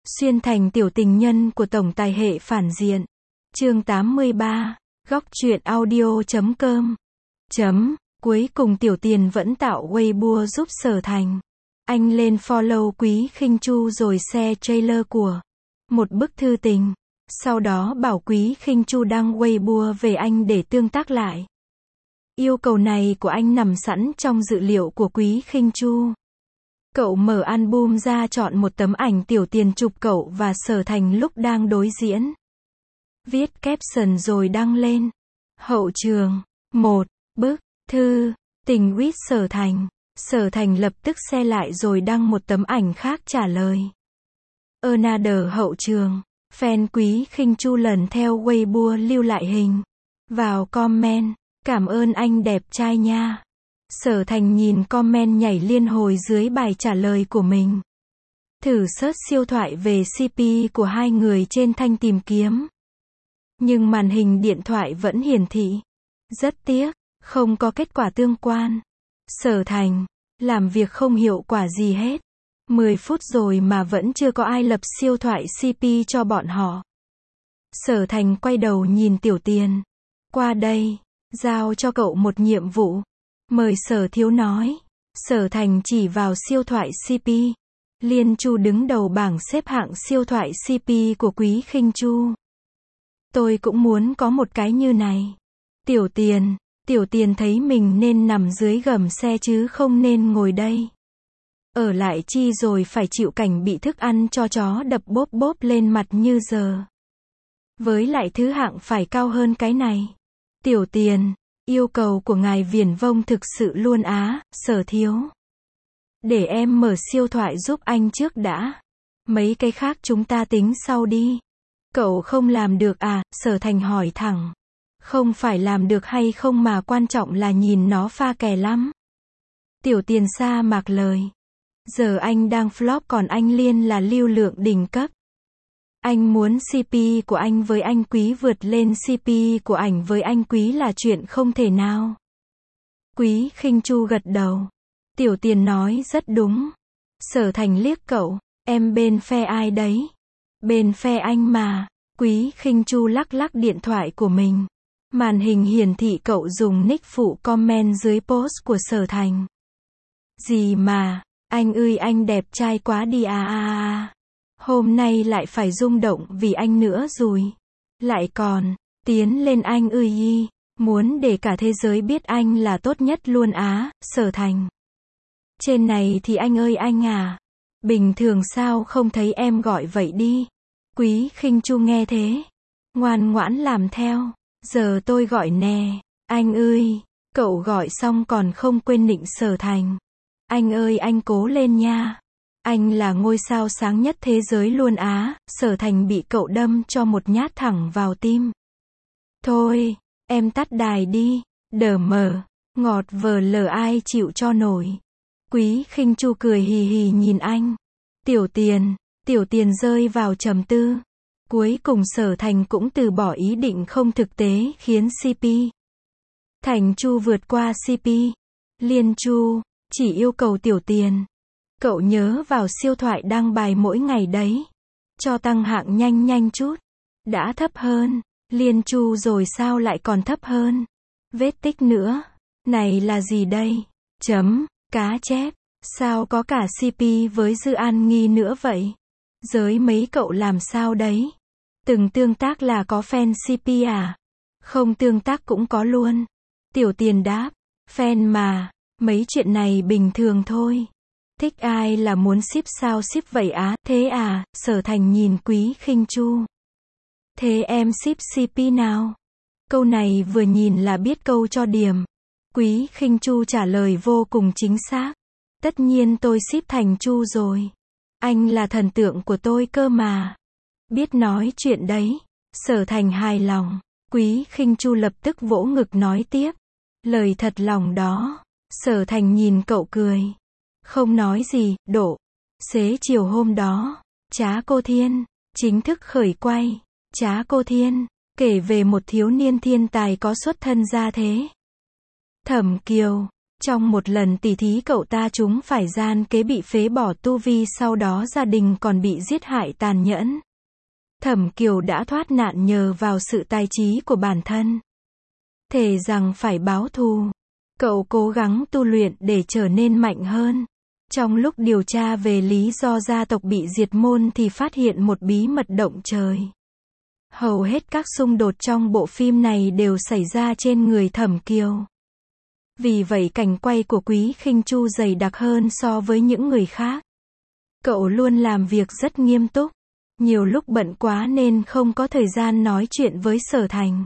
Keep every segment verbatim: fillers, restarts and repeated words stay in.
Xuyên thành tiểu tình nhân của tổng tài hệ phản diện. Chương tám mươi ba, góc truyện audio chấm com. Chấm, cuối cùng Tiểu Tiền vẫn tạo Weibo giúp Sở Thành. Anh lên follow Quý Khinh Chu rồi share trailer của một bức thư tình. Sau đó bảo Quý Khinh Chu đăng Weibo về anh để tương tác lại. Yêu cầu này của anh nằm sẵn trong dự liệu của Quý Khinh Chu. Cậu mở album ra chọn một tấm ảnh Tiểu Tiền chụp cậu và Sở Thành lúc đang đối diễn. Viết caption rồi đăng lên. Hậu trường. một. Bức thư tình with Sở Thành. Sở Thành lập tức share lại rồi đăng một tấm ảnh khác trả lời. Another hậu trường. Fan Quý Khinh Chu lần theo Weibo lưu lại hình. Vào comment. Cảm ơn anh đẹp trai nha. Sở Thành nhìn comment nhảy liên hồi dưới bài trả lời của mình. Thử search siêu thoại về xê pê của hai người trên thanh tìm kiếm. Nhưng màn hình điện thoại vẫn hiển thị. Rất tiếc, không có kết quả tương quan. Sở Thành, làm việc không hiệu quả gì hết. mười phút rồi mà vẫn chưa có ai lập siêu thoại xê pê cho bọn họ. Sở Thành quay đầu nhìn Tiểu Tiền. Qua đây, giao cho cậu một nhiệm vụ. Mời Sở thiếu nói. Sở Thành chỉ vào siêu thoại xê pê. Liên Chu đứng đầu bảng xếp hạng siêu thoại xê pê của Quý Khinh Chu. Tôi cũng muốn có một cái như này. Tiểu Tiền, Tiểu Tiền thấy mình nên nằm dưới gầm xe chứ không nên ngồi đây. Ở lại chi rồi phải chịu cảnh bị thức ăn cho chó đập bốp bốp lên mặt như giờ. Với lại thứ hạng phải cao hơn cái này. Tiểu Tiền, yêu cầu của ngài viển vông thực sự luôn á, Sở thiếu. Để em mở siêu thoại giúp anh trước đã. Mấy cái khác chúng ta tính sau đi. Cậu không làm được à, Sở Thành hỏi thẳng. Không phải làm được hay không mà quan trọng là nhìn nó pha kè lắm. Tiểu Tiền sa mạc lời. Giờ anh đang flop còn anh Liên là lưu lượng đỉnh cấp. Anh muốn xê pê của anh với anh Quý vượt lên xê pê của ảnh với anh Quý là chuyện không thể nào. Quý Khinh Chu gật đầu. Tiểu Tiền nói rất đúng. Sở Thành liếc cậu. Em bên phe ai đấy? Bên phe anh mà. Quý Khinh Chu lắc lắc điện thoại của mình. Màn hình hiển thị cậu dùng nick phụ comment dưới post của Sở Thành. Gì mà, anh ơi anh đẹp trai quá đi à à à. Hôm nay lại phải rung động vì anh nữa rồi. Lại còn, tiến lên anh ơi y. Muốn để cả thế giới biết anh là tốt nhất luôn á, Sở Thành. Trên này thì anh ơi anh à. Bình thường sao không thấy em gọi vậy đi. Quý Khinh Chu nghe thế. Ngoan ngoãn làm theo. Giờ tôi gọi nè. Anh ơi. Cậu gọi xong còn không quên nịnh Sở Thành. Anh ơi anh cố lên nha. Anh là ngôi sao sáng nhất thế giới luôn á. Sở Thành bị cậu đâm cho một nhát thẳng vào tim. Thôi, em tắt đài đi. Đờ mờ. Ngọt vờ lờ ai chịu cho nổi. Quý Khinh Chu cười hì hì nhìn anh. Tiểu Tiền. Tiểu Tiền rơi vào trầm tư. Cuối cùng Sở Thành cũng từ bỏ ý định không thực tế khiến xê pê Thành Chu vượt qua xê pê Liên Chu chỉ yêu cầu Tiểu Tiền. Cậu nhớ vào siêu thoại đăng bài mỗi ngày đấy. Cho tăng hạng nhanh nhanh chút. Đã thấp hơn. Liên Chu rồi sao lại còn thấp hơn. Vết tích nữa. Này là gì đây? Chấm. Cá chép. Sao có cả xê pê với Dư An Nghi nữa vậy? Giới mấy cậu làm sao đấy? Từng tương tác là có fan xê pê à? Không tương tác cũng có luôn. Tiểu Tiền đáp. Fan mà. Mấy chuyện này bình thường thôi. Thích ai là muốn ship sao ship vậy á? Thế à? Sở Thành nhìn Quý Khinh Chu. Thế em ship xê pê nào? Câu này vừa nhìn là biết câu cho điểm. Quý Khinh Chu trả lời vô cùng chính xác. Tất nhiên tôi ship Thành Chu rồi. Anh là thần tượng của tôi cơ mà. Biết nói chuyện đấy. Sở Thành hài lòng. Quý Khinh Chu lập tức vỗ ngực nói tiếp. Lời thật lòng đó. Sở Thành nhìn cậu cười. Không nói gì, độ. Xế chiều hôm đó. Trá Cô Thiên. Chính thức khởi quay. Trá Cô Thiên. Kể về một thiếu niên thiên tài có xuất thân gia thế. Thẩm Kiều. Trong một lần tỉ thí cậu ta chúng phải gian kế bị phế bỏ tu vi, sau đó gia đình còn bị giết hại tàn nhẫn. Thẩm Kiều đã thoát nạn nhờ vào sự tài trí của bản thân. Thề rằng phải báo thù. Cậu cố gắng tu luyện để trở nên mạnh hơn. Trong lúc điều tra về lý do gia tộc bị diệt môn thì phát hiện một bí mật động trời. Hầu hết các xung đột trong bộ phim này đều xảy ra trên người Thẩm Kiều. Vì vậy cảnh quay của Quý Khinh Chu dày đặc hơn so với những người khác. Cậu luôn làm việc rất nghiêm túc. Nhiều lúc bận quá nên không có thời gian nói chuyện với Sở Thành.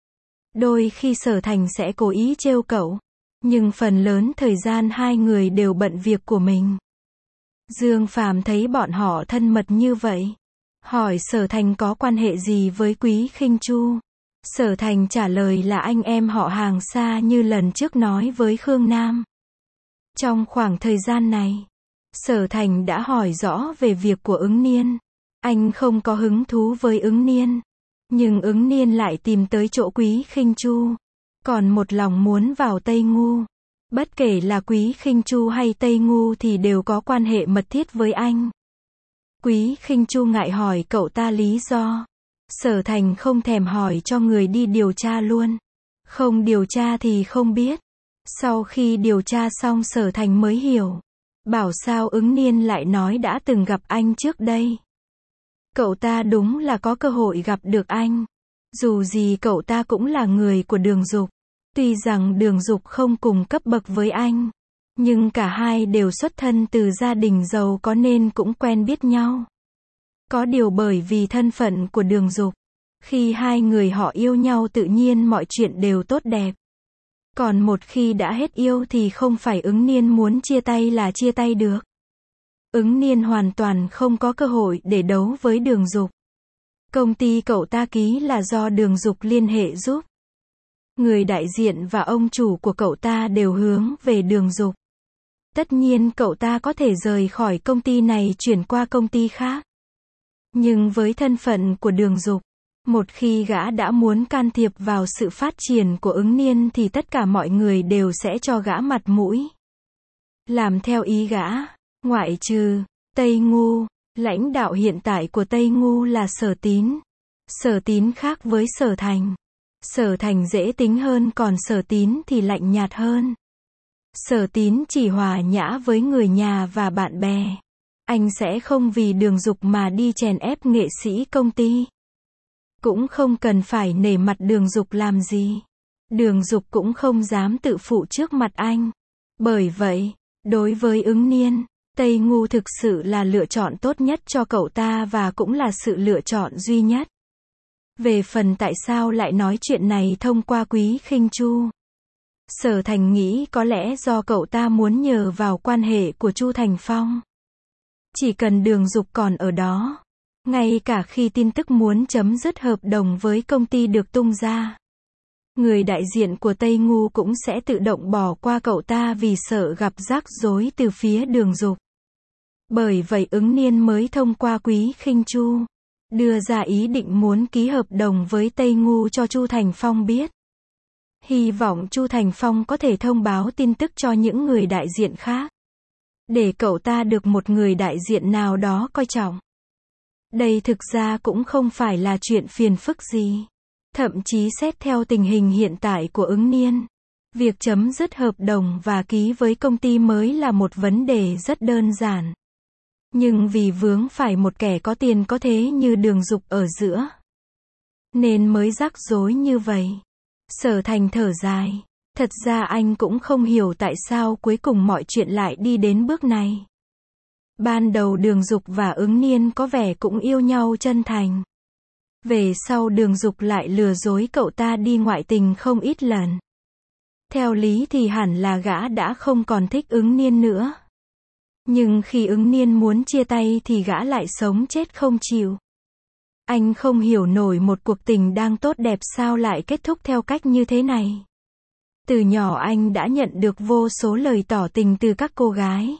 Đôi khi Sở Thành sẽ cố ý trêu cậu. Nhưng phần lớn thời gian hai người đều bận việc của mình. Dương Phàm thấy bọn họ thân mật như vậy. Hỏi Sở Thành có quan hệ gì với Quý Khinh Chu. Sở Thành trả lời là anh em họ hàng xa như lần trước nói với Khương Nam. Trong khoảng thời gian này, Sở Thành đã hỏi rõ về việc của Ứng Niên. Anh không có hứng thú với Ứng Niên. Nhưng Ứng Niên lại tìm tới chỗ Quý Khinh Chu. Còn một lòng muốn vào Tây Ngu. Bất kể là Quý Khinh Chu hay Tây Ngu thì đều có quan hệ mật thiết với anh. Quý Khinh Chu ngại hỏi cậu ta lý do. Sở Thành không thèm hỏi cho người đi điều tra luôn. Không điều tra thì không biết. Sau khi điều tra xong Sở Thành mới hiểu. Bảo sao Ứng Niên lại nói đã từng gặp anh trước đây. Cậu ta đúng là có cơ hội gặp được anh. Dù gì cậu ta cũng là người của Đường Dục. Tuy rằng Đường Dục không cùng cấp bậc với anh. Nhưng cả hai đều xuất thân từ gia đình giàu có nên cũng quen biết nhau. Có điều bởi vì thân phận của Đường Dục, khi hai người họ yêu nhau tự nhiên mọi chuyện đều tốt đẹp. Còn một khi đã hết yêu thì không phải Ứng Niên muốn chia tay là chia tay được. Ứng Niên hoàn toàn không có cơ hội để đấu với Đường Dục. Công ty cậu ta ký là do Đường Dục liên hệ giúp. Người đại diện và ông chủ của cậu ta đều hướng về Đường Dục. Tất nhiên cậu ta có thể rời khỏi công ty này chuyển qua công ty khác. Nhưng với thân phận của Đường Dục, một khi gã đã muốn can thiệp vào sự phát triển của Ứng Niên thì tất cả mọi người đều sẽ cho gã mặt mũi. Làm theo ý gã, ngoại trừ Tây Ngu, lãnh đạo hiện tại của Tây Ngu là Sở Tín. Sở Tín khác với Sở Thành. Sở Thành dễ tính hơn còn Sở Tín thì lạnh nhạt hơn. Sở Tín chỉ hòa nhã với người nhà và bạn bè. Anh sẽ không vì Đường Dục mà đi chèn ép nghệ sĩ công ty. Cũng không cần phải nể mặt Đường Dục làm gì. Đường Dục cũng không dám tự phụ trước mặt anh. Bởi vậy, đối với Ứng Niên, Tây Ngu thực sự là lựa chọn tốt nhất cho cậu ta và cũng là sự lựa chọn duy nhất. Về phần tại sao lại nói chuyện này thông qua Quý Khinh Chu, Sở Thành nghĩ có lẽ do cậu ta muốn nhờ vào quan hệ của Chu Thành Phong. Chỉ cần Đường Dục còn ở đó, ngay cả khi tin tức muốn chấm dứt hợp đồng với công ty được tung ra, người đại diện của Tây Ngu cũng sẽ tự động bỏ qua cậu ta vì sợ gặp rắc rối từ phía Đường Dục. Bởi vậy Ứng Niên mới thông qua Quý Khinh Chu, đưa ra ý định muốn ký hợp đồng với Tây Ngu cho Chu Thành Phong biết. Hy vọng Chu Thành Phong có thể thông báo tin tức cho những người đại diện khác. Để cậu ta được một người đại diện nào đó coi trọng. Đây thực ra cũng không phải là chuyện phiền phức gì. Thậm chí xét theo tình hình hiện tại của Ứng Niên, việc chấm dứt hợp đồng và ký với công ty mới là một vấn đề rất đơn giản. Nhưng vì vướng phải một kẻ có tiền có thế như Đường Dục ở giữa, nên mới rắc rối như vậy. Sở Thành thở dài. Thật ra anh cũng không hiểu tại sao cuối cùng mọi chuyện lại đi đến bước này. Ban đầu Đường Dục và Ứng Niên có vẻ cũng yêu nhau chân thành. Về sau Đường Dục lại lừa dối cậu ta đi ngoại tình không ít lần. Theo lý thì hẳn là gã đã không còn thích Ứng Niên nữa. Nhưng khi Ứng Niên muốn chia tay thì gã lại sống chết không chịu. Anh không hiểu nổi một cuộc tình đang tốt đẹp sao lại kết thúc theo cách như thế này. Từ nhỏ anh đã nhận được vô số lời tỏ tình từ các cô gái.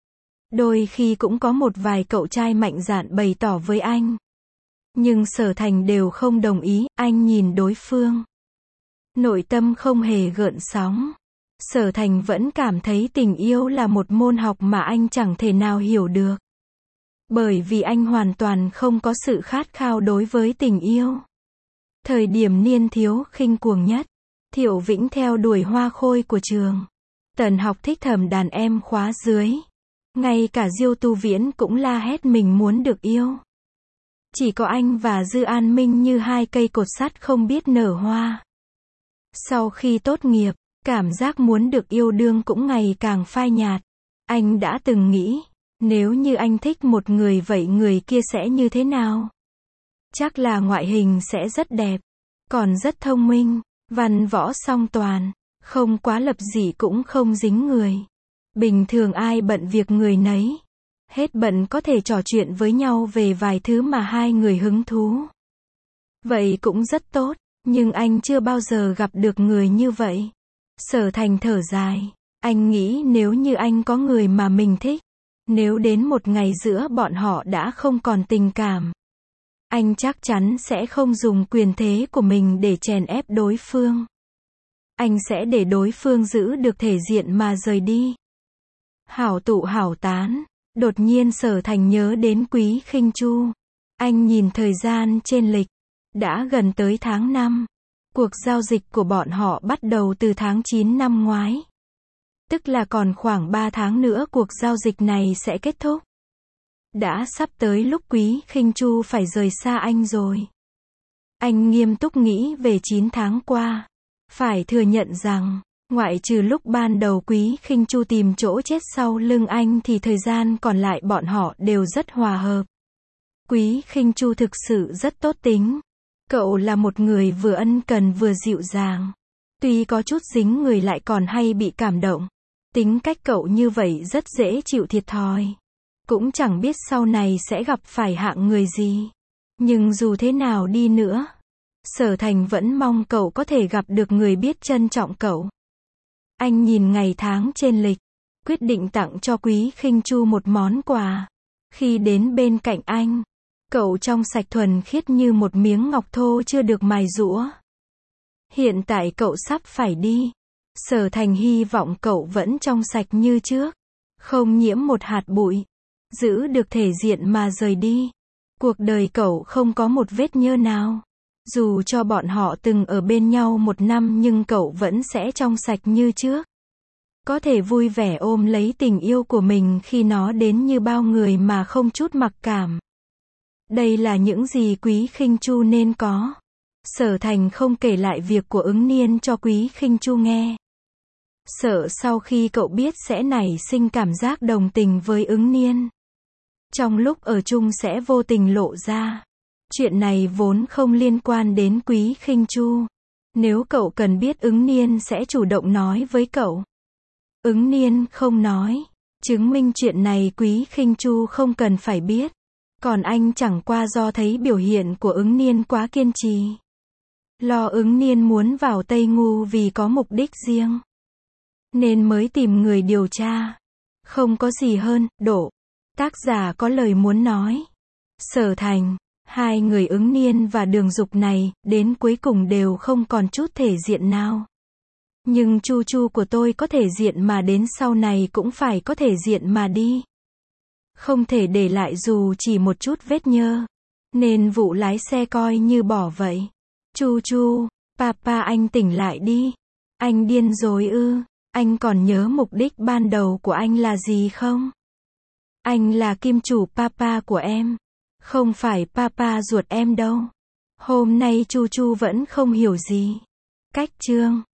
Đôi khi cũng có một vài cậu trai mạnh dạn bày tỏ với anh. Nhưng Sở Thành đều không đồng ý, anh nhìn đối phương. Nội tâm không hề gợn sóng. Sở Thành vẫn cảm thấy tình yêu là một môn học mà anh chẳng thể nào hiểu được. Bởi vì anh hoàn toàn không có sự khát khao đối với tình yêu. Thời điểm niên thiếu khinh cuồng nhất, Thiệu Vĩnh theo đuổi hoa khôi của trường. Tần Học thích thầm đàn em khóa dưới. Ngay cả Diêu Tu Viễn cũng la hét mình muốn được yêu. Chỉ có anh và Dư An Minh như hai cây cột sắt không biết nở hoa. Sau khi tốt nghiệp, cảm giác muốn được yêu đương cũng ngày càng phai nhạt. Anh đã từng nghĩ, nếu như anh thích một người vậy người kia sẽ như thế nào? Chắc là ngoại hình sẽ rất đẹp, còn rất thông minh, văn võ song toàn, không quá lập dị cũng không dính người. Bình thường ai bận việc người nấy. Hết bận có thể trò chuyện với nhau về vài thứ mà hai người hứng thú. Vậy cũng rất tốt, nhưng anh chưa bao giờ gặp được người như vậy. Sở Thành thở dài, anh nghĩ nếu như anh có người mà mình thích, nếu đến một ngày giữa bọn họ đã không còn tình cảm, anh chắc chắn sẽ không dùng quyền thế của mình để chèn ép đối phương. Anh sẽ để đối phương giữ được thể diện mà rời đi. Hảo tụ hảo tán. Đột nhiên Sở Thành nhớ đến Quý Khinh Chu. Anh nhìn thời gian trên lịch. Đã gần tới tháng năm. Cuộc giao dịch của bọn họ bắt đầu từ tháng chín năm ngoái. Tức là còn khoảng ba tháng nữa cuộc giao dịch này sẽ kết thúc. Đã sắp tới lúc Quý Khinh Chu phải rời xa anh rồi. Anh nghiêm túc nghĩ về chín tháng qua. Phải thừa nhận rằng, ngoại trừ lúc ban đầu Quý Khinh Chu tìm chỗ chết sau lưng anh thì thời gian còn lại bọn họ đều rất hòa hợp. Quý Khinh Chu thực sự rất tốt tính. Cậu là một người vừa ân cần vừa dịu dàng. Tuy có chút dính người lại còn hay bị cảm động. Tính cách cậu như vậy rất dễ chịu thiệt thòi. Cũng chẳng biết sau này sẽ gặp phải hạng người gì. Nhưng dù thế nào đi nữa, Sở Thành vẫn mong cậu có thể gặp được người biết trân trọng cậu. Anh nhìn ngày tháng trên lịch, quyết định tặng cho Quý Khinh Chu một món quà. Khi đến bên cạnh anh, cậu trong sạch thuần khiết như một miếng ngọc thô chưa được mài giũa. Hiện tại cậu sắp phải đi. Sở Thành hy vọng cậu vẫn trong sạch như trước, không nhiễm một hạt bụi, giữ được thể diện mà rời đi. Cuộc đời cậu không có một vết nhơ nào. Dù cho bọn họ từng ở bên nhau một năm nhưng cậu vẫn sẽ trong sạch như trước. Có thể vui vẻ ôm lấy tình yêu của mình khi nó đến như bao người mà không chút mặc cảm. Đây là những gì Quý Khinh Chu nên có. Sở Thành không kể lại việc của Ứng Niên cho Quý Khinh Chu nghe. Sợ sau khi cậu biết sẽ nảy sinh cảm giác đồng tình với Ứng Niên. Trong lúc ở chung sẽ vô tình lộ ra. Chuyện này vốn không liên quan đến Quý Khinh Chu. Nếu cậu cần biết Ứng Niên sẽ chủ động nói với cậu. Ứng Niên không nói. Chứng minh chuyện này Quý Khinh Chu không cần phải biết. Còn anh chẳng qua do thấy biểu hiện của Ứng Niên quá kiên trì. Lo Ứng Niên muốn vào Tây Ngu vì có mục đích riêng. Nên mới tìm người điều tra. Không có gì hơn, Độ. Tác giả có lời muốn nói. Sở Thành. Hai người Ứng Niên và Đường Dục này, đến cuối cùng đều không còn chút thể diện nào. Nhưng Chu Chu của tôi có thể diện mà đến sau này cũng phải có thể diện mà đi. Không thể để lại dù chỉ một chút vết nhơ. Nên vụ lái xe coi như bỏ vậy. Chu Chu, papa anh tỉnh lại đi. Anh điên rồi ư? Anh còn nhớ mục đích ban đầu của anh là gì không? Anh là kim chủ papa của em. Không phải papa ruột em đâu. Hôm nay Chu Chu vẫn không hiểu gì. Cách chương